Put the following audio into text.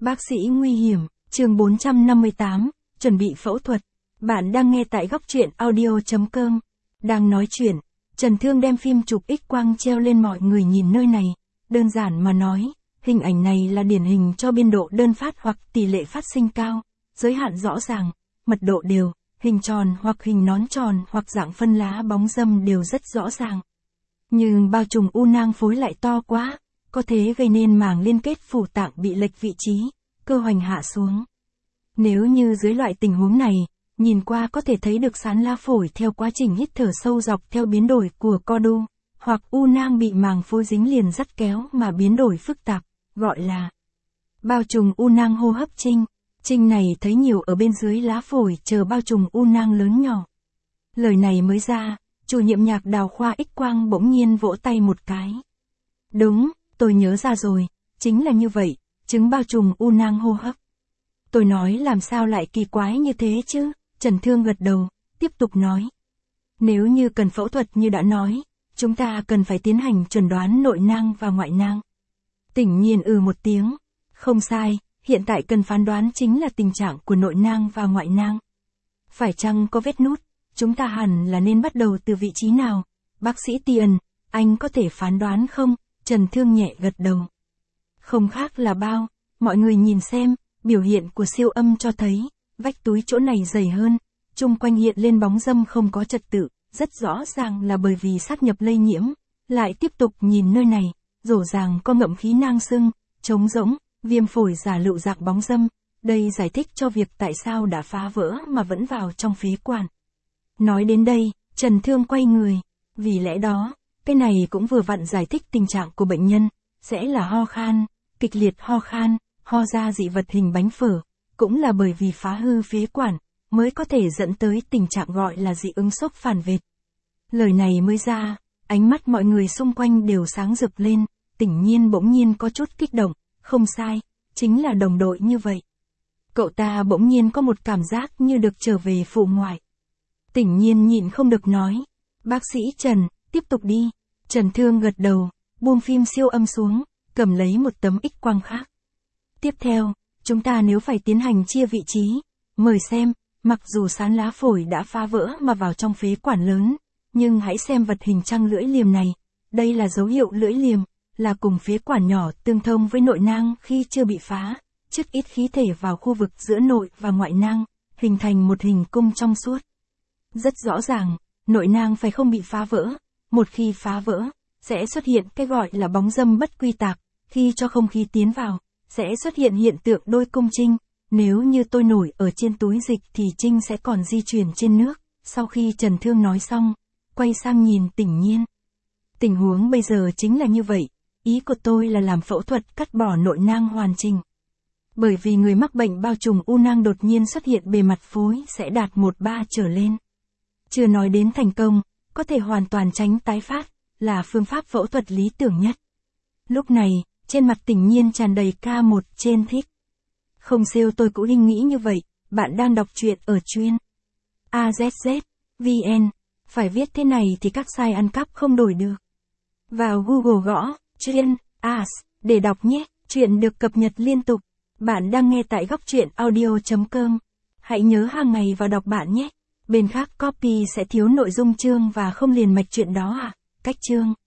Bác sĩ nguy hiểm, chương 458, chuẩn bị phẫu thuật. Bạn đang nghe tại góc truyện audio.com. Đang nói chuyện, Trần Thương đem phim chụp X-quang treo lên mọi người nhìn nơi này. Đơn giản mà nói, hình ảnh này là điển hình cho biên độ đơn phát hoặc tỷ lệ phát sinh cao, giới hạn rõ ràng, mật độ đều, hình tròn hoặc hình nón tròn hoặc dạng phân lá bóng râm đều rất rõ ràng. Nhưng bao trùm u nang phối lại to quá, có thể gây nên màng liên kết phủ tạng bị lệch vị trí, cơ hoành hạ xuống. Nếu như dưới loại tình huống này, nhìn qua có thể thấy được sán lá phổi theo quá trình hít thở sâu dọc theo biến đổi của co đu, hoặc u nang bị màng phối dính liền dắt kéo mà biến đổi phức tạp, gọi là bao trùm u nang hô hấp trinh. Trinh này thấy nhiều ở bên dưới lá phổi chờ bao trùm u nang lớn nhỏ. Lời này mới ra, chủ nhiệm nhạc Đào khoa X-quang bỗng nhiên vỗ tay một cái. Đúng, tôi nhớ ra rồi, chính là như vậy, chứng bao trùm u nang hô hấp. Tôi nói làm sao lại kỳ quái như thế chứ, Trần Thương gật đầu, tiếp tục nói. Nếu như cần phẫu thuật như đã nói, chúng ta cần phải tiến hành chẩn đoán nội nang và ngoại nang. Tỉnh Nhiên một tiếng, không sai, hiện tại cần phán đoán chính là tình trạng của nội nang và ngoại nang. Phải chăng có vết nút, chúng ta hẳn là nên bắt đầu từ vị trí nào? Bác sĩ Tian, anh có thể phán đoán không? Trần Thương nhẹ gật đầu. Không khác là bao, mọi người nhìn xem, biểu hiện của siêu âm cho thấy, vách túi chỗ này dày hơn, chung quanh hiện lên bóng râm không có trật tự, rất rõ ràng là bởi vì sát nhập lây nhiễm. Lại tiếp tục nhìn nơi này, rổ ràng có ngậm khí nang sưng, trống rỗng, viêm phổi giả lựu dạng bóng râm. Đây giải thích cho việc tại sao đã phá vỡ mà vẫn vào trong phế quản. Nói đến đây, Trần Thương quay người, vì lẽ đó, cái này cũng vừa vặn giải thích tình trạng của bệnh nhân, sẽ là ho khan, kịch liệt ho khan, ho ra dị vật hình bánh phở, cũng là bởi vì phá hư phế quản, mới có thể dẫn tới tình trạng gọi là dị ứng xốp phản vệ. Lời này mới ra, ánh mắt mọi người xung quanh đều sáng rực lên, Tỉnh Nhiên bỗng nhiên có chút kích động, không sai, chính là đồng đội như vậy. Cậu ta bỗng nhiên có một cảm giác như được trở về phụ ngoại. Tỉnh Nhiên nhịn không được nói, bác sĩ Trần, tiếp tục đi. Trần Thương gật đầu, buông phim siêu âm xuống, cầm lấy một tấm X-quang khác. Tiếp theo, chúng ta nếu phải tiến hành chia vị trí, mời xem, mặc dù sán lá phổi đã phá vỡ mà vào trong phế quản lớn, nhưng hãy xem vật hình trăng lưỡi liềm này, đây là dấu hiệu lưỡi liềm, là cùng phế quản nhỏ tương thông với nội nang khi chưa bị phá, chất ít khí thể vào khu vực giữa nội và ngoại nang, hình thành một hình cung trong suốt. Rất rõ ràng, nội nang phải không bị phá vỡ, một khi phá vỡ, sẽ xuất hiện cái gọi là bóng râm bất quy tạc, khi cho không khí tiến vào, sẽ xuất hiện hiện tượng đôi cung trinh, nếu như tôi nổi ở trên túi dịch thì trinh sẽ còn di chuyển trên nước. Sau khi Trần Thương nói xong, quay sang nhìn Tỉnh Nhiên. Tình huống bây giờ chính là như vậy, ý của tôi là làm phẫu thuật cắt bỏ nội nang hoàn chỉnh. Bởi vì người mắc bệnh bao trùm u nang đột nhiên xuất hiện bề mặt phối sẽ đạt 1/3 trở lên. Chưa nói đến thành công, có thể hoàn toàn tránh tái phát, là phương pháp phẫu thuật lý tưởng nhất. Lúc này, trên mặt Tỉnh Nhiên tràn đầy K1 trên thích. Không siêu tôi cũng nghĩ như vậy, bạn đang đọc truyện ở chuyên AZZ, VN, phải viết thế này thì các site ăn cắp không đổi được. Vào Google gõ, chuyên, AS, để đọc nhé, truyện được cập nhật liên tục. Bạn đang nghe tại góc truyện audio.com. Hãy nhớ hàng ngày vào đọc bạn nhé. Bên khác copy sẽ thiếu nội dung chương và không liền mạch chuyện đó à? Cách chương